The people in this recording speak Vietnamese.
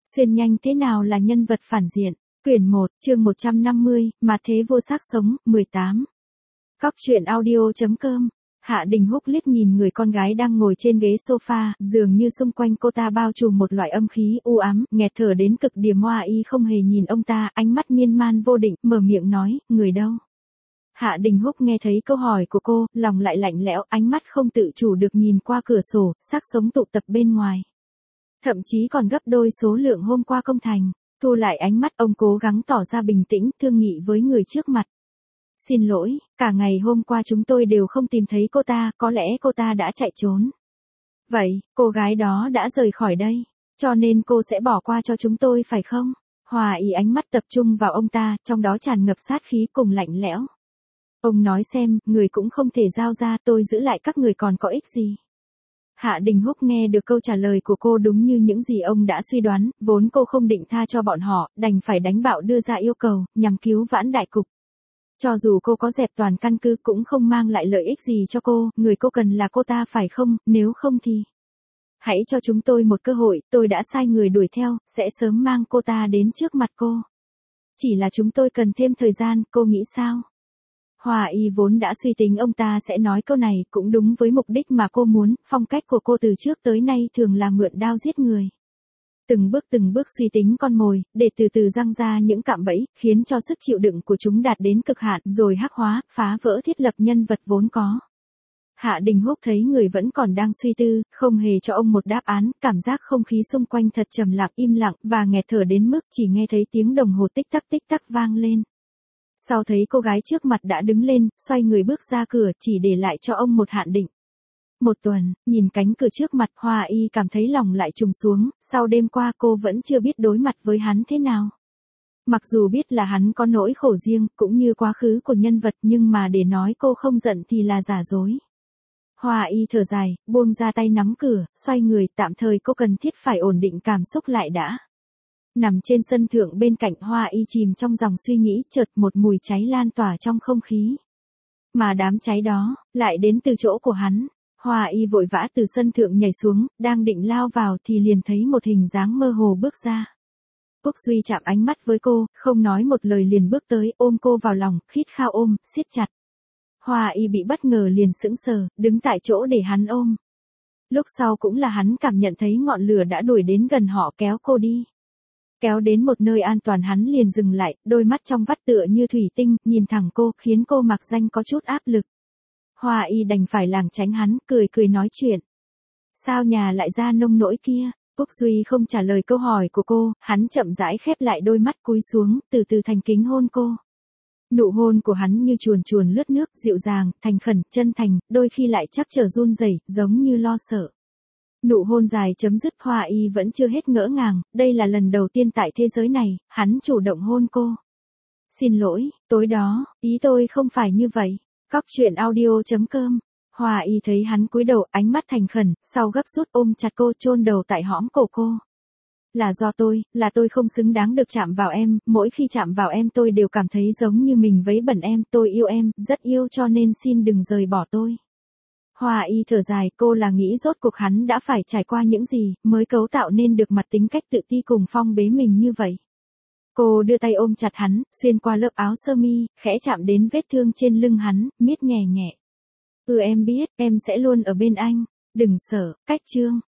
Xuyên nhanh thế nào là nhân vật phản diện? Quyển 1, chương 150, mà thế vô xác sống, 18. Cóc truyện audio.com. Hạ Đình Húc liếc nhìn người con gái đang ngồi trên ghế sofa, dường như xung quanh cô ta bao trùm một loại âm khí u ám, nghẹt thở đến cực điểm. Hoa Y không hề nhìn ông ta, ánh mắt miên man vô định, mở miệng nói, người đâu? Hạ Đình Húc nghe thấy câu hỏi của cô, lòng lại lạnh lẽo, ánh mắt không tự chủ được nhìn qua cửa sổ, xác sống tụ tập bên ngoài. Thậm chí còn gấp đôi số lượng hôm qua công thành. Thu lại ánh mắt, ông cố gắng tỏ ra bình tĩnh, thương nghị với người trước mặt. Xin lỗi, cả ngày hôm qua chúng tôi đều không tìm thấy cô ta, có lẽ cô ta đã chạy trốn. Vậy, cô gái đó đã rời khỏi đây, cho nên cô sẽ bỏ qua cho chúng tôi phải không? Hòa Y ánh mắt tập trung vào ông ta, trong đó tràn ngập sát khí cùng lạnh lẽo. Ông nói xem, người cũng không thể giao ra, tôi giữ lại các người còn có ích gì? Hạ Đình Húc nghe được câu trả lời của cô đúng như những gì ông đã suy đoán, vốn cô không định tha cho bọn họ, đành phải đánh bạo đưa ra yêu cầu, nhằm cứu vãn đại cục. Cho dù cô có dẹp toàn căn cứ cũng không mang lại lợi ích gì cho cô, người cô cần là cô ta phải không, nếu không thì... Hãy cho chúng tôi một cơ hội, tôi đã sai người đuổi theo, sẽ sớm mang cô ta đến trước mặt cô. Chỉ là chúng tôi cần thêm thời gian, cô nghĩ sao? Hòa Y vốn đã suy tính ông ta sẽ nói câu này, cũng đúng với mục đích mà cô muốn, phong cách của cô từ trước tới nay thường là mượn đao giết người. Từng bước suy tính con mồi, để từ từ răng ra những cạm bẫy, khiến cho sức chịu đựng của chúng đạt đến cực hạn, rồi hắc hóa, phá vỡ thiết lập nhân vật vốn có. Hạ Đình Húc thấy người vẫn còn đang suy tư, không hề cho ông một đáp án, cảm giác không khí xung quanh thật trầm lặng im lặng, và nghẹt thở đến mức chỉ nghe thấy tiếng đồng hồ tích tắc vang lên. Sau thấy cô gái trước mặt đã đứng lên, xoay người bước ra cửa, chỉ để lại cho ông một hạn định. Một tuần, nhìn cánh cửa trước mặt, Hoa Y cảm thấy lòng lại trùng xuống, sau đêm qua cô vẫn chưa biết đối mặt với hắn thế nào. Mặc dù biết là hắn có nỗi khổ riêng, cũng như quá khứ của nhân vật, nhưng mà để nói cô không giận thì là giả dối. Hoa Y thở dài, buông ra tay nắm cửa, xoay người, tạm thời cô cần thiết phải ổn định cảm xúc lại đã. Nằm trên sân thượng bên cạnh, Hoa Y chìm trong dòng suy nghĩ, chợt một mùi cháy lan tỏa trong không khí. Mà đám cháy đó, lại đến từ chỗ của hắn. Hoa Y vội vã từ sân thượng nhảy xuống, đang định lao vào thì liền thấy một hình dáng mơ hồ bước ra. Quốc Duy chạm ánh mắt với cô, không nói một lời liền bước tới, ôm cô vào lòng, khít khao ôm, siết chặt. Hoa Y bị bất ngờ liền sững sờ, đứng tại chỗ để hắn ôm. Lúc sau cũng là hắn cảm nhận thấy ngọn lửa đã đuổi đến gần họ, kéo cô đi. Kéo đến một nơi an toàn hắn liền dừng lại, đôi mắt trong vắt tựa như thủy tinh, nhìn thẳng cô, khiến cô mặc danh có chút áp lực. Hoa Y đành phải lảng tránh hắn, cười nói chuyện. Sao nhà lại ra nông nỗi kia? Quốc Duy không trả lời câu hỏi của cô, hắn chậm rãi khép lại đôi mắt cúi xuống, từ từ thành kính hôn cô. Nụ hôn của hắn như chuồn lướt nước, dịu dàng, thành khẩn, chân thành, đôi khi lại chắc trở run rẩy, giống như lo sợ. Nụ hôn dài chấm dứt, Hoa Y vẫn chưa hết ngỡ ngàng, đây là lần đầu tiên tại thế giới này, hắn chủ động hôn cô. Xin lỗi, tối đó, ý tôi không phải như vậy. Cóc truyện audio.com. Hoa Y thấy hắn cúi đầu, ánh mắt thành khẩn, sau gấp rút ôm chặt cô, chôn đầu tại hõm cổ cô. Là do tôi không xứng đáng được chạm vào em, mỗi khi chạm vào em tôi đều cảm thấy giống như mình vấy bẩn em, tôi yêu em, rất yêu cho nên xin đừng rời bỏ tôi. Hoa Y thở dài, cô là nghĩ rốt cuộc hắn đã phải trải qua những gì, mới cấu tạo nên được mặt tính cách tự ti cùng phong bế mình như vậy. Cô đưa tay ôm chặt hắn, xuyên qua lớp áo sơ mi, khẽ chạm đến vết thương trên lưng hắn, miết nhẹ nhẹ. Em biết, em sẽ luôn ở bên anh, đừng sợ, cách chương.